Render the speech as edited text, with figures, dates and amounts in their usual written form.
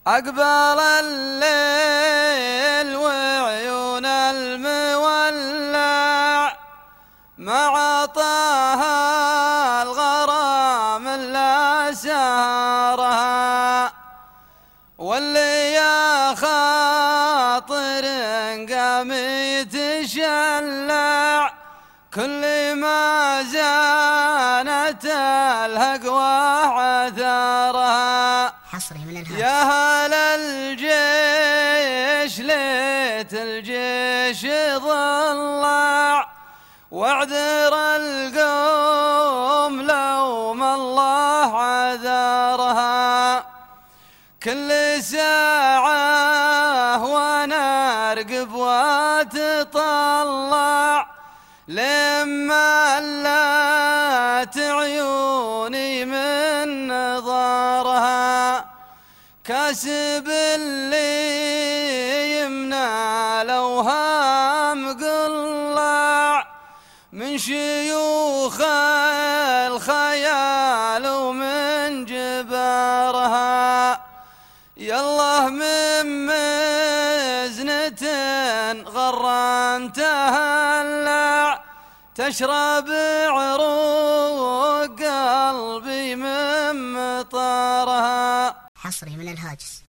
أقبل الليل وعيون المولع مع طه الغرام لا سهرها، واللي يا خاطر قام يتشلع كل ما زانت الهقوى عثرها. حصري من الهاتف. يا هل الجيش ليت الجيش ضلع واعذر القوم لوم الله عذرها، كل ساعة وانا ارقب واتطلع لما لات عيوني من نظرها، كاسب اللي يمنى لوهام قلع من شيوخ الخيال ومن جبارها، يالله من مزنة غران تهلع تشرب عروق قلبي من مطرها. حصري من الهاجس.